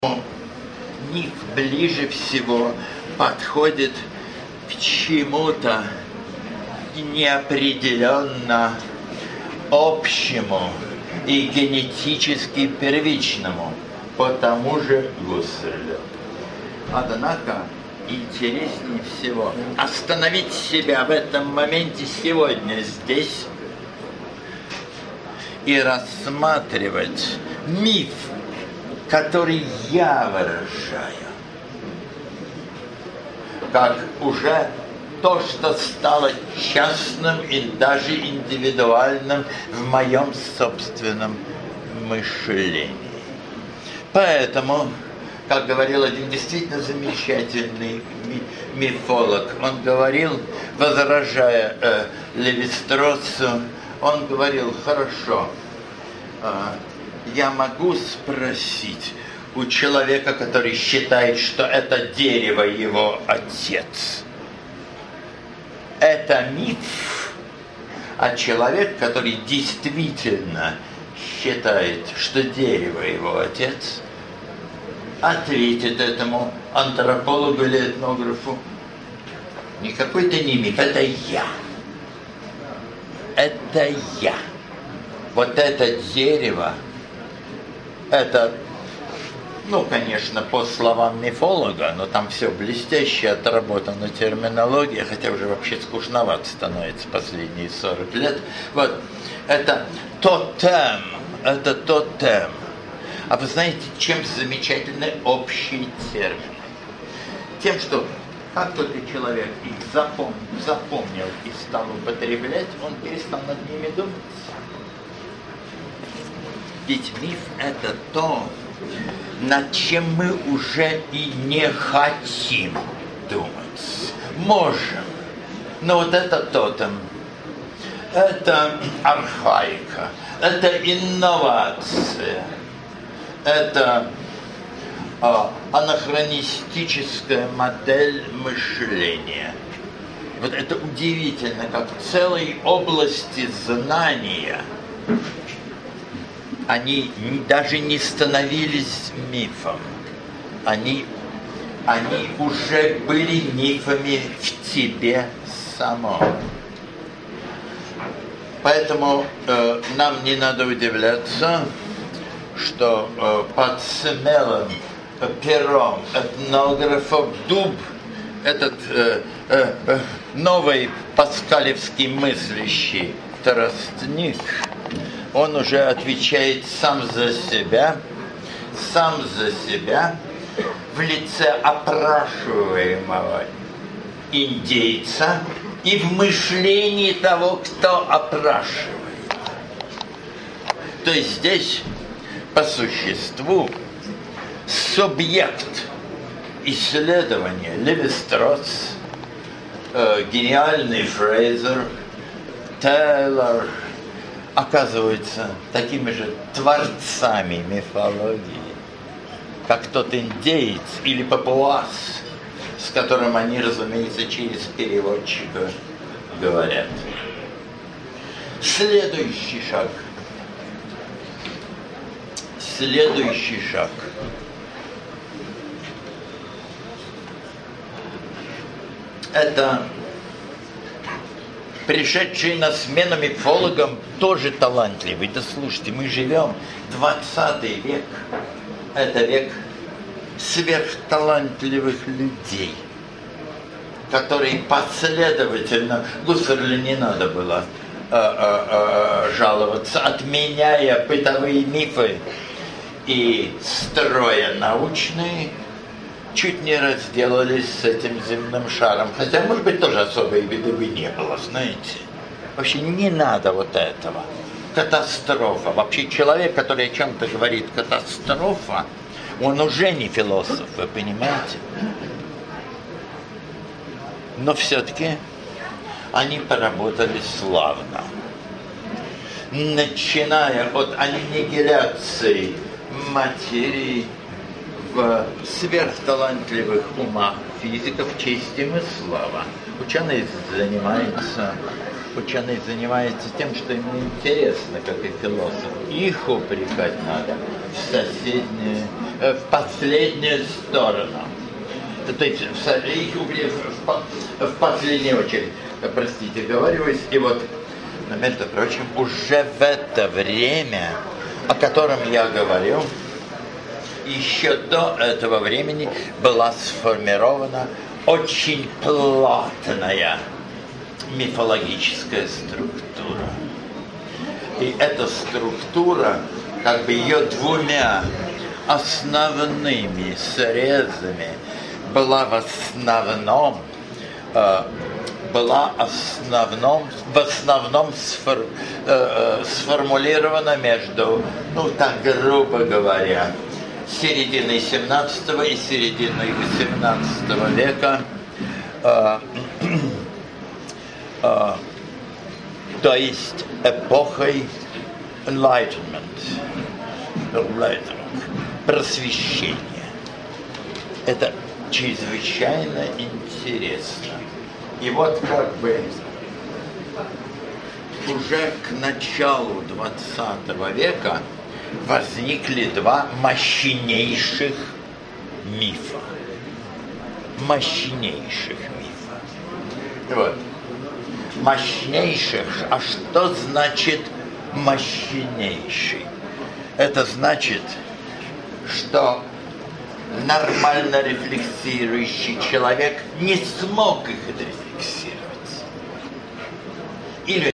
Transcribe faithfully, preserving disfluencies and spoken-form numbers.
Миф ближе всего подходит к чему-то неопределенно общему и генетически первичному, по тому же Гуссерлю. Однако интереснее всего остановить себя в этом моменте сегодня здесь и рассматривать миф, который я выражаю, как уже то, что стало частным и даже индивидуальным в моем собственном мышлении. Поэтому, как говорил один действительно замечательный мифолог, он говорил, возражая э, Леви-Строссу, он говорил: хорошо, э, я могу спросить у человека, который считает, что это дерево его отец, это миф, а человек, который действительно считает, что дерево его отец, ответит этому антропологу или этнографу: никакой это не миф, это я. Это я. Вот это дерево, это, ну, конечно, по словам мифолога, но там все блестяще отработана терминология, хотя уже вообще скучновато становится последние сорок лет. Вот, это тотем, это тотем. А вы знаете, чем замечательный общий термин? Тем, что как только человек их запомнил, запомнил и стал употреблять, он перестал над ними думать. Ведь миф – это то, над чем мы уже и не хотим думать. Можем, но вот это тотем, это архаика, это инновация, это а, анахронистическая модель мышления. Вот это удивительно, как целые области знания, они даже не становились мифом. Они, они уже были мифами в тебе самом. Поэтому э, нам не надо удивляться, что э, под смелым э, пером этнографов дуб, этот э, э, э, новый паскалевский мыслящий тростник, он уже отвечает сам за себя, сам за себя в лице опрашиваемого индейца и в мышлении того, кто опрашивает. То есть здесь, по существу, субъект исследования Леви-Стросс, э, гениальный Фрейзер, Тейлор, оказываются такими же творцами мифологии, как тот индеец или папуас, с которым они, разумеется, через переводчика говорят. Следующий шаг. Следующий шаг. Это пришедший на смену мифологам тоже талантливый. Да слушайте, мы живем двадцатый век. Это век сверхталантливых людей, которые последовательно, Гуссерлю не надо было э, э, э, жаловаться, отменяя бытовые мифы и строя научные, чуть не разделались с этим земным шаром. Хотя, может быть, тоже особой беды бы не было, знаете. Вообще не надо вот этого. Катастрофа. Вообще человек, который о чем-то говорит катастрофа, он уже не философ, вы понимаете? Но все-таки они поработали славно. Начиная от аннигиляции материи в сверхталантливых умах физиков, честь им и слава. Ученый занимается, ученый занимается тем, что ему интересно, как и философ. Их упрекать надо в соседнее в последнюю сторону. То есть их убили в, в последнюю очередь. Простите, говорюсь. И вот, между прочим, уже в это время, о котором я говорю, еще до этого времени была сформирована очень плотная мифологическая структура. И эта структура, как бы ее двумя основными срезами, была в основном, э, была основном, в основном сфор, э, сформулирована между, ну так грубо говоря, серединой семнадцатого и серединой восемнадцатого века, э, э, то есть эпохой Enlightenment, Enlightenment, просвещения. Это чрезвычайно интересно. И вот как бы уже к началу двадцатого века возникли два мощнейших мифа. Мощнейших мифа. Вот. Мощнейших. А что значит мощнейший? Это значит, что нормально рефлексирующий человек не смог их рефлексировать. Или